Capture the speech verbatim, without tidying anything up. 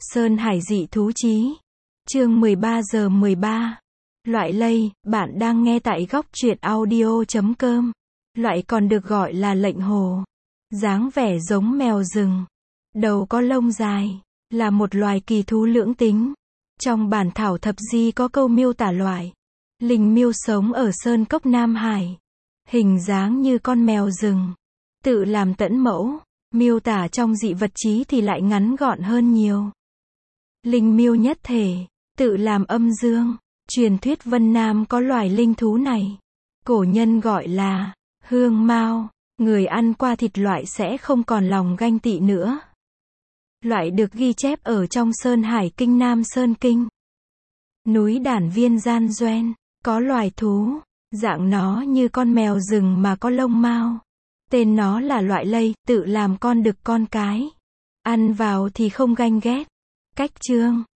Sơn Hải dị thú chí. Chương mười ba giờ mười ba. Loại lây, bạn đang nghe tại góc truyện audio chấm com. Loại còn được gọi là lệnh hồ. Dáng vẻ giống mèo rừng. Đầu có lông dài. Là một loài kỳ thú lưỡng tính. Trong bản thảo thập di có câu miêu tả loại linh miêu sống ở sơn cốc Nam Hải. Hình dáng như con mèo rừng. Tự làm tẫn mẫu. Miêu tả trong dị vật chí thì lại ngắn gọn hơn nhiều. Linh miêu nhất thể, tự làm âm dương. Truyền thuyết Vân Nam có loài linh thú này. Cổ nhân gọi là hương mao. Người ăn qua thịt loại sẽ không còn lòng ganh tị nữa. Loại được ghi chép ở trong Sơn Hải Kinh Nam Sơn Kinh. Núi Đản Viên Gian Doen, có loài thú, dạng nó như con mèo rừng mà có lông mao. Tên nó là loại lây, tự làm con đực con cái. Ăn vào thì không ganh ghét. Cách chương